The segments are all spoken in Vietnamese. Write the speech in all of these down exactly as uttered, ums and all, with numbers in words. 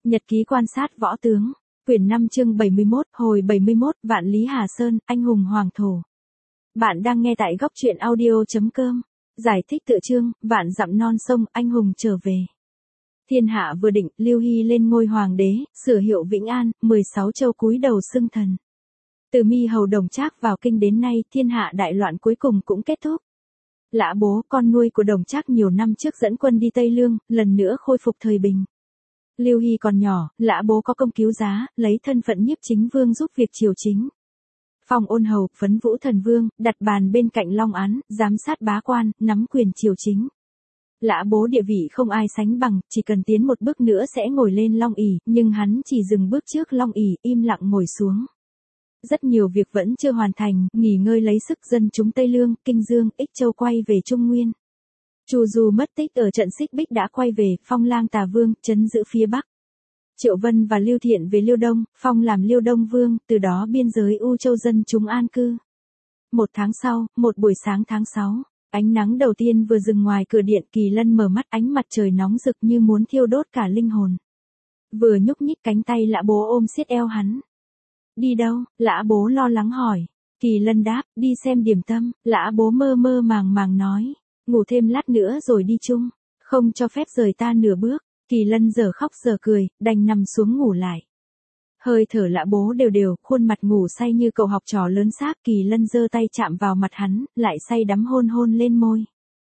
Nhật ký quan sát võ tướng, quyển năm chương bảy mươi mốt, hồi bảy mươi mốt, Vạn Lý Hà Sơn, anh hùng hoàng thổ. Bạn đang nghe tại góc truyện audio chấm com. Giải thích tựa chương, vạn dặm non sông, anh hùng trở về. Thiên hạ vừa định, Lưu Hy lên ngôi hoàng đế, sửa hiệu Vĩnh An, mười sáu châu cúi đầu xưng thần. Từ Mi Hầu Đồng Trác vào kinh đến nay, thiên hạ đại loạn cuối cùng cũng kết thúc. Lã Bố, con nuôi của Đồng Trác nhiều năm trước dẫn quân đi Tây Lương, lần nữa khôi phục thời bình. Lưu Hy còn nhỏ, Lã Bố có công cứu giá, lấy thân phận nhiếp chính vương giúp việc triều chính. Phong Ôn Hầu, phấn vũ thần vương, đặt bàn bên cạnh Long Án, giám sát bá quan, nắm quyền triều chính. Lã Bố địa vị không ai sánh bằng, chỉ cần tiến một bước nữa sẽ ngồi lên Long ỷ, nhưng hắn chỉ dừng bước trước Long ỷ, im lặng ngồi xuống. Rất nhiều việc vẫn chưa hoàn thành, nghỉ ngơi lấy sức dân chúng Tây Lương, Kinh Dương, Ích Châu quay về Trung Nguyên. Chu Du mất tích ở trận Xích Bích đã quay về, phong lang Tà Vương, trấn giữ phía Bắc. Triệu Vân và Lưu Thiện về Liêu Đông, phong làm Liêu Đông Vương, từ đó biên giới U Châu dân chúng an cư. Một tháng sau, một buổi sáng tháng sáu, ánh nắng đầu tiên vừa dừng ngoài cửa điện, Kỳ Lân mở mắt, ánh mặt trời nóng rực như muốn thiêu đốt cả linh hồn. Vừa nhúc nhích cánh tay Lã Bố ôm siết eo hắn. Đi đâu? Lã Bố lo lắng hỏi. Kỳ Lân đáp, đi xem điểm tâm. Lã Bố mơ mơ màng màng nói, ngủ thêm lát nữa rồi đi chung, không cho phép rời ta nửa bước. Kỳ Lân giờ khóc giờ cười, đành nằm xuống ngủ lại. Hơi thở Lã Bố đều đều, khuôn mặt ngủ say như cậu học trò lớn xác. Kỳ Lân giơ tay chạm vào mặt hắn, lại say đắm hôn hôn lên môi.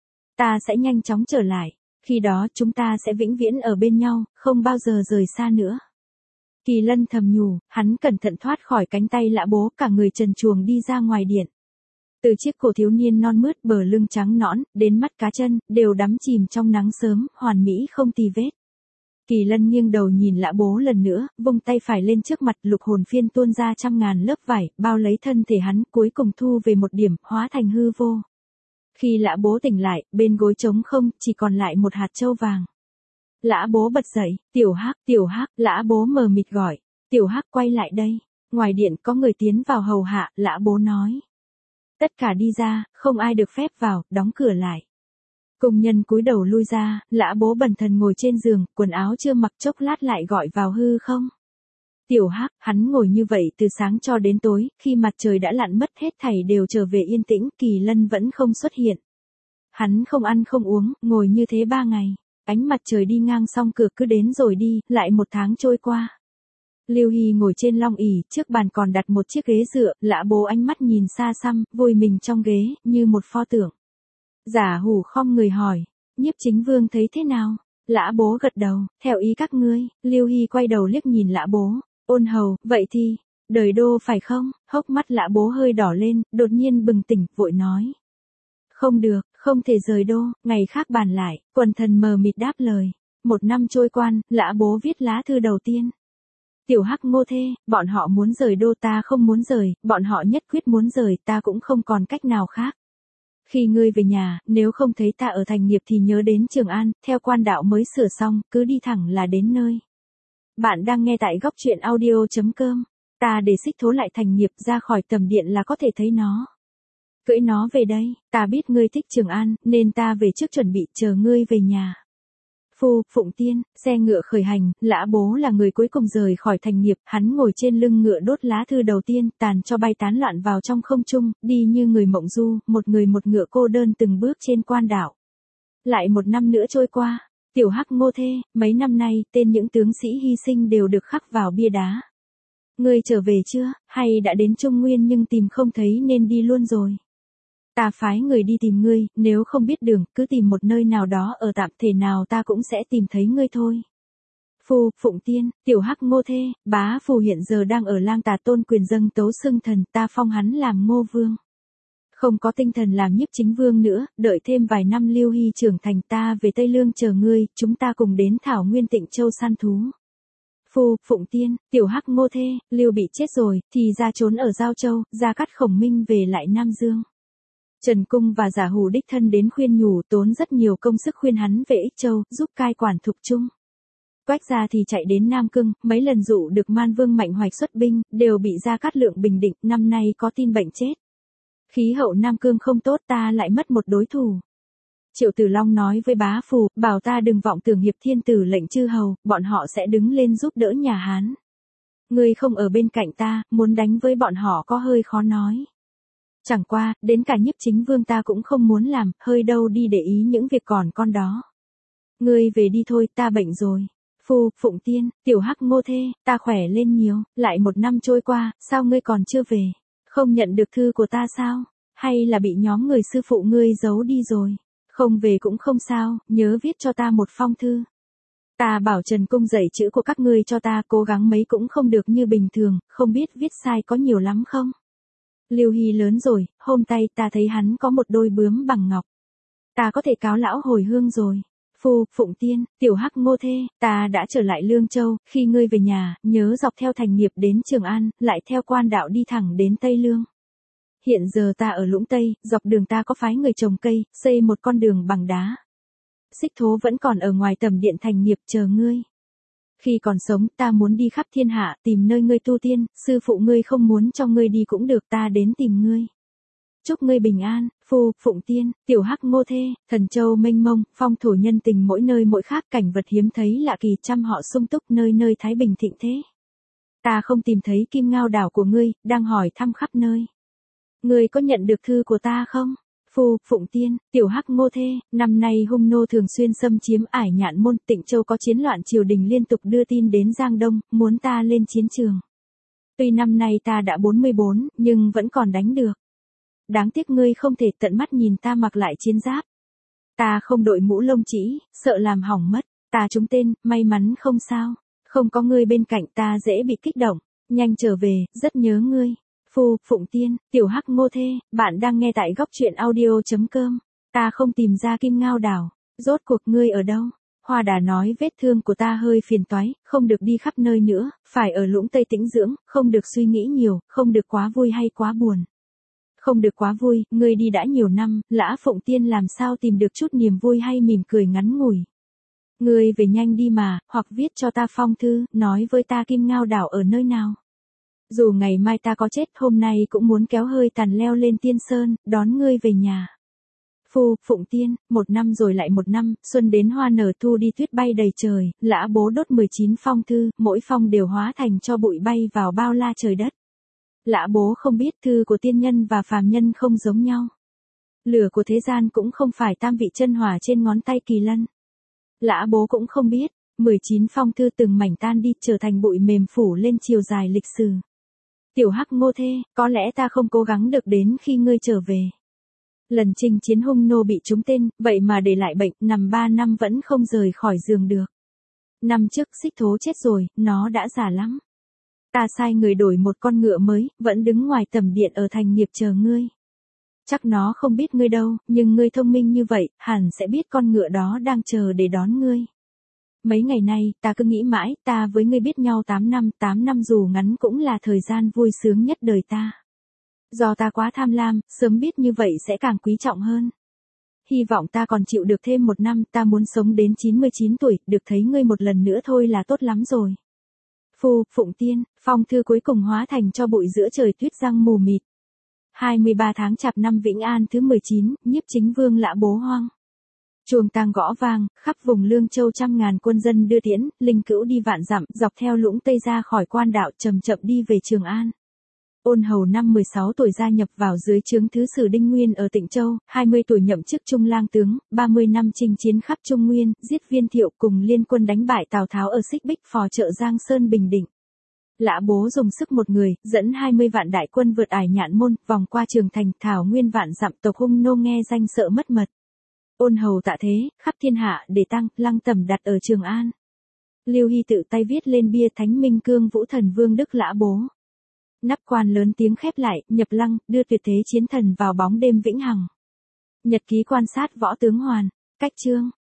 Ta sẽ nhanh chóng trở lại, khi đó chúng ta sẽ vĩnh viễn ở bên nhau, không bao giờ rời xa nữa. Kỳ Lân thầm nhủ, hắn cẩn thận thoát khỏi cánh tay Lã Bố, cả người trần truồng đi ra ngoài điện. Từ chiếc cổ thiếu niên non mướt, bờ lưng trắng nõn, đến mắt cá chân, đều đắm chìm trong nắng sớm, hoàn mỹ không tì vết. Kỳ Lân nghiêng đầu nhìn Lã Bố lần nữa, vung tay phải lên trước mặt, lục hồn phiên tuôn ra trăm ngàn lớp vải, bao lấy thân thể hắn, cuối cùng thu về một điểm, hóa thành hư vô. Khi Lã Bố tỉnh lại, bên gối trống không, chỉ còn lại một hạt châu vàng. Lã Bố bật dậy, Tiểu Hắc, Tiểu Hắc, Lã Bố mờ mịt gọi, Tiểu Hắc quay lại đây. Ngoài điện có người tiến vào hầu hạ, Lã Bố nói. Tất cả đi ra, không ai được phép vào, đóng cửa lại. Công nhân cúi đầu lui ra, Lã Bố bần thần ngồi trên giường, quần áo chưa mặc, chốc lát lại gọi vào hư không. Tiểu Hắc, hắn ngồi như vậy từ sáng cho đến tối, khi mặt trời đã lặn mất hết thảy đều trở về yên tĩnh, Kỳ Lân vẫn không xuất hiện. Hắn không ăn không uống, ngồi như thế ba ngày. Ánh mặt trời đi ngang xong cửa cứ đến rồi đi, lại một tháng trôi qua. Lưu Hy ngồi trên Long ỷ, trước bàn còn đặt một chiếc ghế dựa, Lã Bố ánh mắt nhìn xa xăm, vùi mình trong ghế, như một pho tượng. Giả Hủ khom người hỏi, nhiếp chính vương thấy thế nào? Lã Bố gật đầu, theo ý các ngươi. Lưu Hy quay đầu liếc nhìn Lã Bố, Ôn Hầu, vậy thì, đời đô phải không? Hốc mắt Lã Bố hơi đỏ lên, đột nhiên bừng tỉnh, vội nói. Không được, không thể rời đô, ngày khác bàn lại. Quần thần mờ mịt đáp lời. Một năm trôi qua, Lã Bố viết lá thư đầu tiên. Tiểu Hắc Ngô Thê, bọn họ muốn rời đô, ta không muốn rời, bọn họ nhất quyết muốn rời, ta cũng không còn cách nào khác. Khi ngươi về nhà, nếu không thấy ta ở thành nghiệp thì nhớ đến Trường An, theo quan đạo mới sửa xong, cứ đi thẳng là đến nơi. Bạn đang nghe tại góc truyện audio chấm com. Ta để xích thố lại thành nghiệp, ra khỏi tầm điện là có thể thấy nó. Cưỡi nó về đây, ta biết ngươi thích Trường An, nên ta về trước chuẩn bị, chờ ngươi về nhà. Phu, Phụng Tiên, xe ngựa khởi hành, Lã Bố là người cuối cùng rời khỏi thành nghiệp, hắn ngồi trên lưng ngựa đốt lá thư đầu tiên, tàn cho bay tán loạn vào trong không trung, đi như người mộng du, một người một ngựa cô đơn từng bước trên quan đảo. Lại một năm nữa trôi qua, Tiểu Hắc Ngô Thê, mấy năm nay, tên những tướng sĩ hy sinh đều được khắc vào bia đá. Ngươi trở về chưa, hay đã đến Trung Nguyên nhưng tìm không thấy nên đi luôn rồi? Ta phái người đi tìm ngươi, nếu không biết đường, cứ tìm một nơi nào đó ở tạm, thể nào ta cũng sẽ tìm thấy ngươi thôi. Phu, Phụng Tiên, Tiểu Hắc Ngô Thê, bá Phù hiện giờ đang ở Lang Tà tôn quyền dâng tấu xưng thần, ta phong hắn làm Ngô Vương. Không có tinh thần làm nhiếp chính vương nữa, đợi thêm vài năm Lưu Hy trưởng thành, ta về Tây Lương chờ ngươi, chúng ta cùng đến Thảo Nguyên Tịnh Châu săn thú. Phu, Phụng Tiên, Tiểu Hắc Ngô Thê, Lưu bị chết rồi, thì ra trốn ở Giao Châu, Gia Cát Khổng Minh về lại Nam Dương. Trần Cung và Giả Hủ đích thân đến khuyên nhủ, tốn rất nhiều công sức khuyên hắn về Ích Châu, giúp cai quản Thục Trung. Quách gia thì chạy đến Nam Cưng, mấy lần dụ được Man Vương Mạnh Hoạch xuất binh, đều bị Gia Cát Lượng bình định, năm nay có tin bệnh chết. Khí hậu Nam Cương không tốt, ta lại mất một đối thủ. Triệu Tử Long nói với bá phù, bảo ta đừng vọng tưởng hiệp thiên tử lệnh chư hầu, bọn họ sẽ đứng lên giúp đỡ nhà Hán. Ngươi không ở bên cạnh ta, muốn đánh với bọn họ có hơi khó nói. Chẳng qua, đến cả Nhiếp Chính Vương ta cũng không muốn làm, hơi đâu đi để ý những việc còn con đó. Ngươi về đi thôi, ta bệnh rồi. Phu, Phụng Tiên, tiểu hắc Ngô Thê, ta khỏe lên nhiều, lại một năm trôi qua, sao ngươi còn chưa về? Không nhận được thư của ta sao? Hay là bị nhóm người sư phụ ngươi giấu đi rồi? Không về cũng không sao, nhớ viết cho ta một phong thư. Ta bảo Trần Cung dạy chữ của các ngươi cho ta, cố gắng mấy cũng không được như bình thường, không biết viết sai có nhiều lắm không? Lưu Hy lớn rồi, hôm tay ta thấy hắn có một đôi bướm bằng ngọc. Ta có thể cáo lão hồi hương rồi. Phu, Phụng Tiên, tiểu hắc Ngô Thê, ta đã trở lại Lương Châu, khi ngươi về nhà, nhớ dọc theo thành nghiệp đến Trường An, lại theo quan đạo đi thẳng đến Tây Lương. Hiện giờ ta ở Lũng Tây, dọc đường ta có phái người trồng cây, xây một con đường bằng đá. Xích Thố vẫn còn ở ngoài tầm điện thành nghiệp chờ ngươi. Khi còn sống, ta muốn đi khắp thiên hạ, tìm nơi ngươi tu tiên, sư phụ ngươi không muốn cho ngươi đi cũng được, ta đến tìm ngươi. Chúc ngươi bình an, Phu, Phụng Tiên, tiểu hắc Ngô Thê, Thần Châu mênh mông, phong thổ nhân tình mỗi nơi mỗi khác, cảnh vật hiếm thấy lạ kỳ, trăm họ sung túc, nơi nơi thái bình thịnh thế. Ta không tìm thấy Kim Ngao đảo của ngươi, đang hỏi thăm khắp nơi. Ngươi có nhận được thư của ta không? Phu, Phụng Tiên, tiểu hắc Ngô Thê, năm nay hung nô thường xuyên xâm chiếm Ải Nhạn Môn, Tịnh Châu có chiến loạn, triều đình liên tục đưa tin đến Giang Đông, muốn ta lên chiến trường. Tuy năm nay ta đã bốn mươi bốn, nhưng vẫn còn đánh được. Đáng tiếc ngươi không thể tận mắt nhìn ta mặc lại chiến giáp. Ta không đội mũ lông chỉ, sợ làm hỏng mất. Ta trúng tên, may mắn không sao. Không có ngươi bên cạnh ta dễ bị kích động. Nhanh trở về, rất nhớ ngươi. Phu, Phụng Tiên, tiểu hắc Ngô Thê, bạn đang nghe tại góc truyện audio chấm com. Ta không tìm ra Kim Ngao đảo. Rốt cuộc ngươi ở đâu? Hoa Đà nói vết thương của ta hơi phiền toái, không được đi khắp nơi nữa, phải ở Lũng Tây tĩnh dưỡng, không được suy nghĩ nhiều, không được quá vui hay quá buồn. Không được quá vui, ngươi đi đã nhiều năm, Lã Phụng Tiên làm sao tìm được chút niềm vui hay mỉm cười ngắn ngủi. Ngươi về nhanh đi mà, hoặc viết cho ta phong thư, nói với ta Kim Ngao đảo ở nơi nào. Dù ngày mai ta có chết, hôm nay cũng muốn kéo hơi tàn leo lên Tiên Sơn, đón ngươi về nhà. Phu, Phụng Tiên, một năm rồi lại một năm, xuân đến hoa nở, thu đi tuyết bay đầy trời, Lã Bố đốt mười chín phong thư, mỗi phong đều hóa thành cho bụi bay vào bao la trời đất. Lã Bố không biết thư của tiên nhân và phàm nhân không giống nhau. Lửa của thế gian cũng không phải tam vị chân hỏa trên ngón tay kỳ lân. Lã Bố cũng không biết, mười chín phong thư từng mảnh tan đi, trở thành bụi mềm phủ lên chiều dài lịch sử. Tiểu hắc Ngô Thê, có lẽ ta không cố gắng được đến khi ngươi trở về. Lần chinh chiến hung nô bị trúng tên, vậy mà để lại bệnh, nằm ba năm vẫn không rời khỏi giường được. Năm trước Xích Thố chết rồi, nó đã già lắm. Ta sai người đổi một con ngựa mới, vẫn đứng ngoài tầm điện ở thành nghiệp chờ ngươi. Chắc nó không biết ngươi đâu, nhưng ngươi thông minh như vậy, hẳn sẽ biết con ngựa đó đang chờ để đón ngươi. Mấy ngày nay, ta cứ nghĩ mãi, ta với ngươi biết nhau tám năm, tám năm dù ngắn cũng là thời gian vui sướng nhất đời ta. Do ta quá tham lam, sớm biết như vậy sẽ càng quý trọng hơn. Hy vọng ta còn chịu được thêm một năm, ta muốn sống đến chín mươi chín tuổi, được thấy ngươi một lần nữa thôi là tốt lắm rồi. Phu, Phụng Tiên, phong thư cuối cùng hóa thành cho bụi giữa trời tuyết răng mù mịt. hai mươi ba tháng Chạp năm Vĩnh An thứ mười chín, Nhiếp Chính Vương Lã Bố hoang. Chuông tang gõ vang, khắp vùng Lương Châu trăm ngàn quân dân đưa tiễn, linh cữu đi vạn dặm, dọc theo Lũng Tây ra khỏi quan đạo, chậm chậm đi về Trường An. Ôn Hầu năm mười sáu tuổi gia nhập vào dưới trướng thứ sử Đinh Nguyên ở Tịnh Châu, hai mươi tuổi nhậm chức Trung lang tướng, ba mươi năm chinh chiến khắp Trung Nguyên, giết Viên Thiệu cùng liên quân đánh bại Tào Tháo ở Xích Bích phò trợ Giang Sơn Bình Định. Lã Bố dùng sức một người, dẫn hai mươi vạn đại quân vượt Ải Nhạn Môn, vòng qua Trường Thành, thảo nguyên vạn dặm, tộc hung nô nghe danh sợ mất mật. Ôn Hầu tạ thế, khắp thiên hạ để tăng, lăng tẩm đặt ở Trường An. Lưu Hy tự tay viết lên bia Thánh Minh Cương Vũ Thần Vương Đức Lã Bố. Nắp quan lớn tiếng khép lại, nhập lăng, đưa tuyệt thế chiến thần vào bóng đêm vĩnh hằng. Nhật ký quan sát võ tướng Hoàn, cách chương.